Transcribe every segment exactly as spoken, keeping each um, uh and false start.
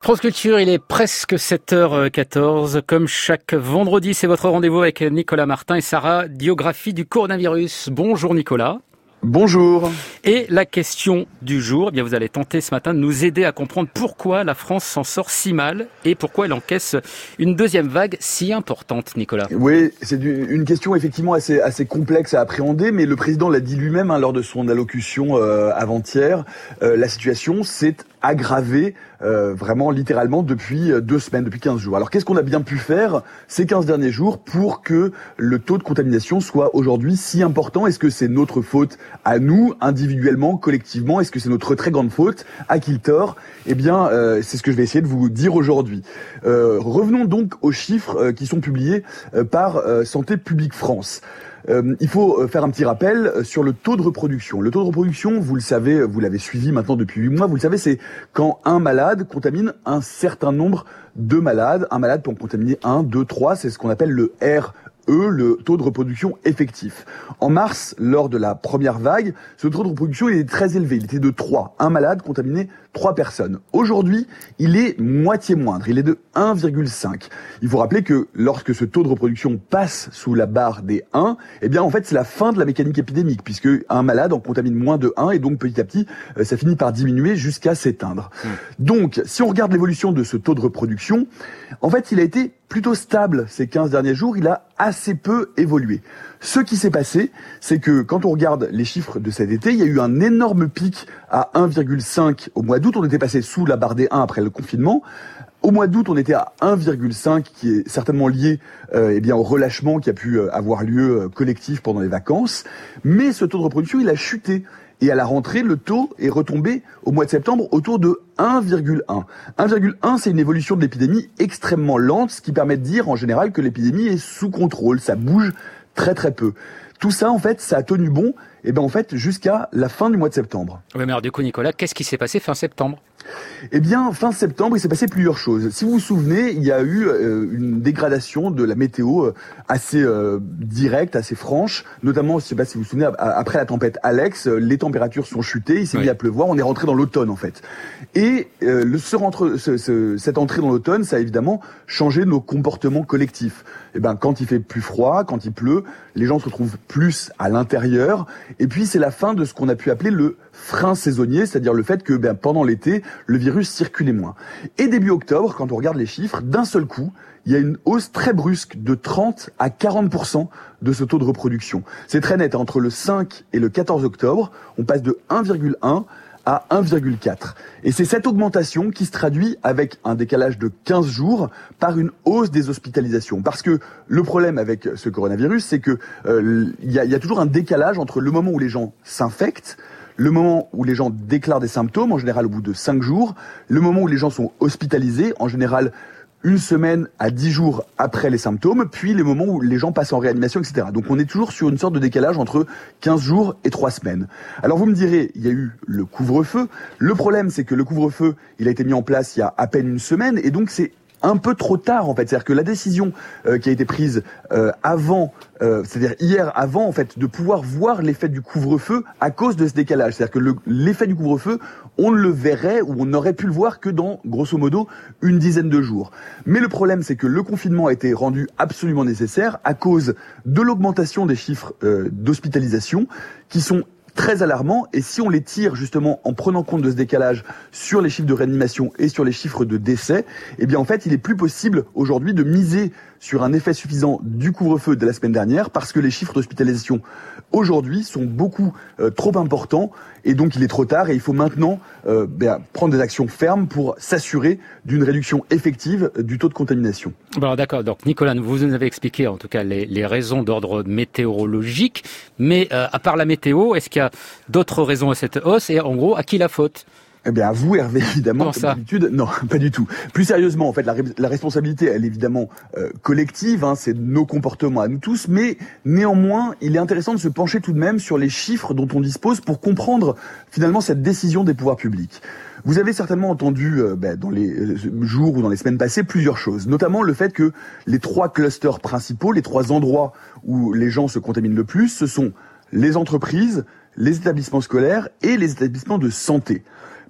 France Culture, il est presque sept heures quatorze. Comme chaque vendredi, c'est votre rendez-vous avec Nicolas Martin et Sarah, biographie du coronavirus. Bonjour Nicolas. Bonjour. Et la question du jour, eh bien vous allez tenter ce matin de nous aider à comprendre pourquoi la France s'en sort si mal et pourquoi elle encaisse une deuxième vague si importante, Nicolas. Oui, c'est une question effectivement assez, assez complexe à appréhender, mais le président l'a dit lui-même hein, lors de son allocution euh, avant-hier. Euh, la situation s'est aggravée euh, vraiment littéralement depuis deux semaines, depuis quinze jours. Alors qu'est-ce qu'on a bien pu faire ces quinze derniers jours pour que le taux de contamination soit aujourd'hui si important? Est-ce que c'est notre faute à nous, individuellement, collectivement? Est-ce que c'est notre très grande faute? À qui le tort? Eh bien, euh, c'est ce que je vais essayer de vous dire aujourd'hui. Euh, revenons donc aux chiffres euh, qui sont publiés euh, par euh, Santé publique France. Euh, il faut faire un petit rappel sur le taux de reproduction. Le taux de reproduction, vous le savez, vous l'avez suivi maintenant depuis huit mois, vous le savez, c'est quand un malade contamine un certain nombre de malades. Un malade peut en contaminer un, deux, trois, c'est ce qu'on appelle le R E, le taux de reproduction effectif. En mars, lors de la première vague, ce taux de reproduction il est très élevé, il était de trois. Un malade contaminé trois personnes. Aujourd'hui, il est moitié moindre, il est de un virgule cinq. Il faut rappeler que lorsque ce taux de reproduction passe sous la barre des un, eh bien en fait c'est la fin de la mécanique épidémique, puisque un malade en contamine moins de un, et donc petit à petit, ça finit par diminuer jusqu'à s'éteindre. Mmh. Donc, si on regarde l'évolution de ce taux de reproduction, en fait il a été plutôt stable ces quinze derniers jours, il a assez peu évolué. Ce qui s'est passé, c'est que quand on regarde les chiffres de cet été, il y a eu un énorme pic à un virgule cinq au mois d'août. On était passé sous la barre des un après le confinement. Au mois d'août, on était à un virgule cinq, qui est certainement lié euh, eh bien, au relâchement qui a pu euh, avoir lieu euh, collectif pendant les vacances. Mais ce taux de reproduction, il a chuté. Et à la rentrée, le taux est retombé au mois de septembre autour de un virgule un. un virgule un, c'est une évolution de l'épidémie extrêmement lente, ce qui permet de dire en général que l'épidémie est sous contrôle. Ça bouge très très peu. Tout ça, en fait, ça a tenu bon, et ben en fait, jusqu'à la fin du mois de septembre. Oui, mais alors du coup, Nicolas, qu'est-ce qui s'est passé fin septembre ? Eh bien, fin septembre, il s'est passé plusieurs choses. Si vous vous souvenez, il y a eu euh, une dégradation de la météo euh, assez euh, directe, assez franche. Notamment, je ne sais pas si vous vous souvenez, après la tempête Alex, euh, les températures sont chutées, il s'est oui. mis à pleuvoir, on est rentré dans l'automne en fait. Et euh, le, ce rentre, ce, ce, cette entrée dans l'automne, ça a évidemment changé nos comportements collectifs. Eh ben, quand il fait plus froid, quand il pleut, les gens se retrouvent plus à l'intérieur. Et puis, c'est la fin de ce qu'on a pu appeler le frein saisonnier, c'est-à-dire le fait que ben, pendant l'été, le virus circulait moins. Et début octobre, quand on regarde les chiffres, d'un seul coup, il y a une hausse très brusque de trente à quarante pour cent de ce taux de reproduction. C'est très net, entre le cinq et le quatorze octobre, on passe de un virgule un à un virgule quatre. Et c'est cette augmentation qui se traduit avec un décalage de quinze jours par une hausse des hospitalisations. Parce que le problème avec ce coronavirus, c'est que euh, il y a, y a toujours un décalage entre le moment où les gens s'infectent, le moment où les gens déclarent des symptômes, en général au bout de cinq jours, le moment où les gens sont hospitalisés, en général une semaine à dix jours après les symptômes, puis les moments où les gens passent en réanimation, et cetera. Donc on est toujours sur une sorte de décalage entre quinze jours et trois semaines. Alors vous me direz, il y a eu le couvre-feu. Le problème, c'est que le couvre-feu, il a été mis en place il y a à peine une semaine, et donc c'est un peu trop tard en fait, c'est-à-dire que la décision euh, qui a été prise euh, avant, euh, c'est-à-dire hier avant en fait, de pouvoir voir l'effet du couvre-feu à cause de ce décalage, c'est-à-dire que le, l'effet du couvre-feu, on ne le verrait ou on n'aurait pu le voir que dans grosso modo une dizaine de jours. Mais le problème, c'est que le confinement a été rendu absolument nécessaire à cause de l'augmentation des chiffres euh, d'hospitalisation qui sont très alarmant, et si on les tire justement en prenant compte de ce décalage sur les chiffres de réanimation et sur les chiffres de décès, eh bien en fait il est plus possible aujourd'hui de miser sur un effet suffisant du couvre-feu de la semaine dernière, parce que les chiffres d'hospitalisation aujourd'hui sont beaucoup euh, trop importants, et donc il est trop tard, et il faut maintenant euh, ben, prendre des actions fermes pour s'assurer d'une réduction effective du taux de contamination. Bon, alors d'accord, donc Nicolas, vous nous avez expliqué en tout cas les, les raisons d'ordre météorologique, mais euh, à part la météo, est-ce qu'il y a d'autres raisons à cette hausse, et en gros, à qui la faute ? Eh bien, à vous, Hervé, évidemment, Comment comme ça d'habitude. Non, pas du tout. Plus sérieusement, en fait, la, la responsabilité, elle est évidemment euh, collective, hein, c'est nos comportements à nous tous, mais néanmoins, il est intéressant de se pencher tout de même sur les chiffres dont on dispose pour comprendre finalement cette décision des pouvoirs publics. Vous avez certainement entendu euh, ben, dans les jours ou dans les semaines passées plusieurs choses, notamment le fait que les trois clusters principaux, les trois endroits où les gens se contaminent le plus, ce sont les entreprises, les établissements scolaires et les établissements de santé.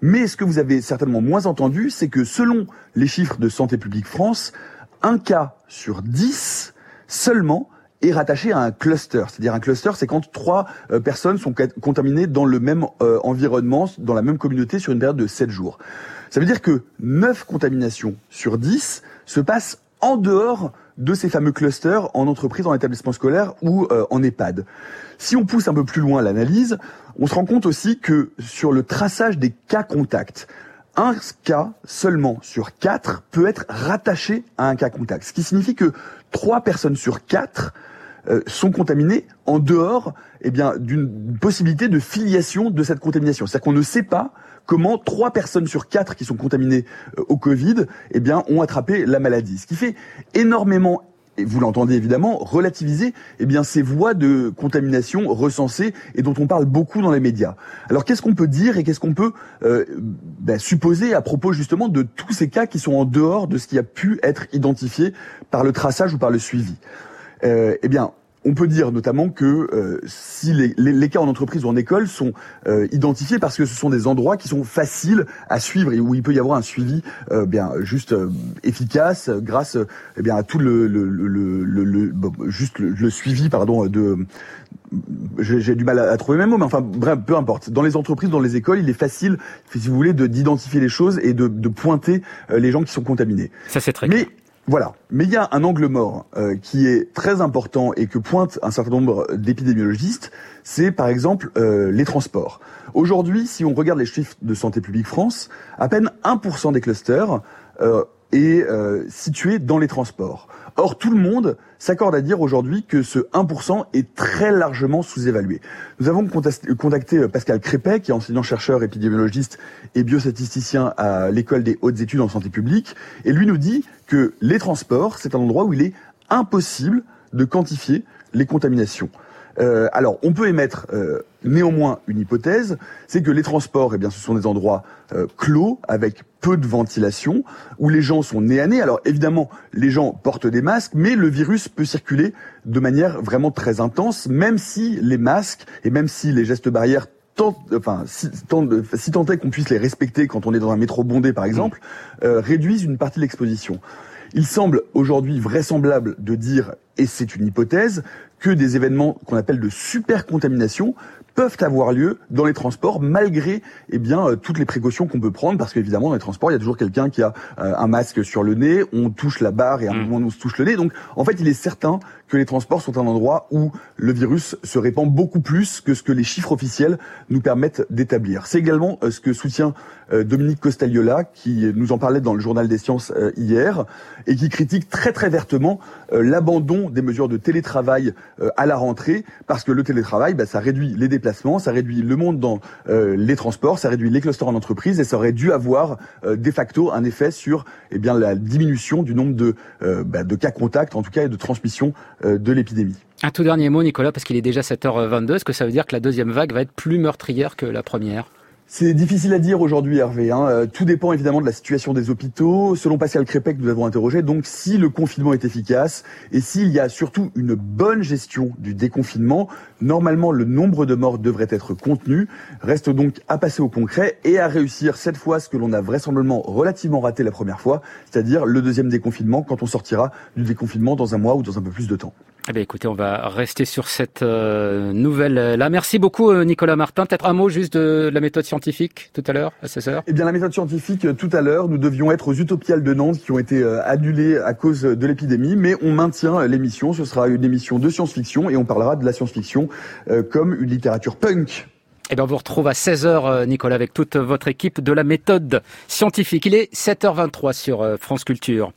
Mais ce que vous avez certainement moins entendu, c'est que selon les chiffres de Santé publique France, un cas sur dix seulement est rattaché à un cluster. C'est-à-dire un cluster, c'est quand trois euh, personnes sont contaminées dans le même euh, environnement, dans la même communauté sur une période de sept jours. Ça veut dire que neuf contaminations sur dix se passent en dehors de ces fameux clusters en entreprise, en établissement scolaire ou euh, en EHPAD. Si on pousse un peu plus loin l'analyse, on se rend compte aussi que sur le traçage des cas contacts, un cas seulement sur quatre peut être rattaché à un cas contact. Ce qui signifie que trois personnes sur quatre euh, sont contaminées en dehors eh bien, d'une possibilité de filiation de cette contamination. C'est-à-dire qu'on ne sait pas comment trois personnes sur quatre qui sont contaminées euh, au Covid eh bien, ont attrapé la maladie. Ce qui fait énormément, et vous l'entendez évidemment, relativiser eh bien, ces voies de contamination recensées et dont on parle beaucoup dans les médias. Alors qu'est-ce qu'on peut dire et qu'est-ce qu'on peut euh, ben, supposer à propos justement de tous ces cas qui sont en dehors de ce qui a pu être identifié par le traçage ou par le suivi? euh, Eh bien, on peut dire notamment que euh, si les, les, les cas en entreprise ou en école sont euh, identifiés parce que ce sont des endroits qui sont faciles à suivre et où il peut y avoir un suivi euh, bien juste euh, efficace grâce euh, eh bien à tout le, le, le, le, le bon, juste le, le suivi pardon de j'ai, j'ai du mal à, à trouver mes mots mais enfin bref peu importe. Dans les entreprises, dans les écoles, il est facile si vous voulez de d'identifier les choses et de, de pointer euh, les gens qui sont contaminés. Ça c'est très mais clair. Voilà. Mais il y a un angle mort euh, qui est très important et que pointent un certain nombre d'épidémiologistes, c'est par exemple euh, les transports. Aujourd'hui, si on regarde les chiffres de Santé publique France, à peine un pour cent des clusters euh, est euh, situé dans les transports. Or, tout le monde s'accorde à dire aujourd'hui que ce un pour cent est très largement sous-évalué. Nous avons contacté Pascal Crépet, qui est enseignant-chercheur, épidémiologiste et biostatisticien à l'École des hautes études en santé publique, et lui nous dit que les transports, c'est un endroit où il est impossible de quantifier les contaminations. Euh, alors, on peut émettre euh, néanmoins une hypothèse, c'est que les transports, eh bien, ce sont des endroits euh, clos, avec peu de ventilation, où les gens sont nez à nez. Alors, évidemment, les gens portent des masques, mais le virus peut circuler de manière vraiment très intense, même si les masques et même si les gestes barrières Tant, enfin, si tant, si tant est qu'on puisse les respecter quand on est dans un métro bondé, par exemple, euh, réduisent une partie de l'exposition. Il semble aujourd'hui vraisemblable de dire, et c'est une hypothèse, que des événements qu'on appelle de supercontamination peuvent avoir lieu dans les transports malgré eh bien euh, toutes les précautions qu'on peut prendre, parce qu'évidemment dans les transports il y a toujours quelqu'un qui a euh, un masque sur le nez, on touche la barre et à un mmh. moment on se touche le nez, donc en fait il est certain que les transports sont un endroit où le virus se répand beaucoup plus que ce que les chiffres officiels nous permettent d'établir. C'est également euh, ce que soutient euh, Dominique Costagliola, qui nous en parlait dans le Journal des Sciences euh, hier, et qui critique très très vertement euh, l'abandon des mesures de télétravail euh, à la rentrée, parce que le télétravail, bah, ça réduit les déplacements, ça réduit le monde dans euh, les transports, ça réduit les clusters en entreprise, et ça aurait dû avoir euh, de facto un effet sur eh bien la diminution du nombre de, euh, bah, de cas contacts, en tout cas, et de transmission euh, de l'épidémie. Un tout dernier mot, Nicolas, parce qu'il est déjà sept heures vingt-deux. Est-ce que ça veut dire que la deuxième vague va être plus meurtrière que la première ? C'est difficile à dire aujourd'hui, Hervé. Hein. Euh, tout dépend évidemment de la situation des hôpitaux. Selon Pascal Crépet, que nous avons interrogé, donc si le confinement est efficace et s'il y a surtout une bonne gestion du déconfinement, normalement le nombre de morts devrait être contenu. Reste donc à passer au concret et à réussir cette fois ce que l'on a vraisemblablement relativement raté la première fois, c'est-à-dire le deuxième déconfinement quand on sortira du déconfinement dans un mois ou dans un peu plus de temps. Eh bien, écoutez, on va rester sur cette euh, nouvelle-là. Merci beaucoup, euh, Nicolas Martin. Peut-être un mot juste de la méthode scientifique tout à l'heure, à seize heures. Eh bien, la méthode scientifique, tout à l'heure, nous devions être aux Utopiales de Nantes qui ont été euh, annulées à cause de l'épidémie, mais on maintient l'émission. Ce sera une émission de science-fiction et on parlera de la science-fiction euh, comme une littérature punk. Eh bien, on vous retrouve à seize heures, Nicolas, avec toute votre équipe de la méthode scientifique. Il est sept heures vingt-trois sur France Culture.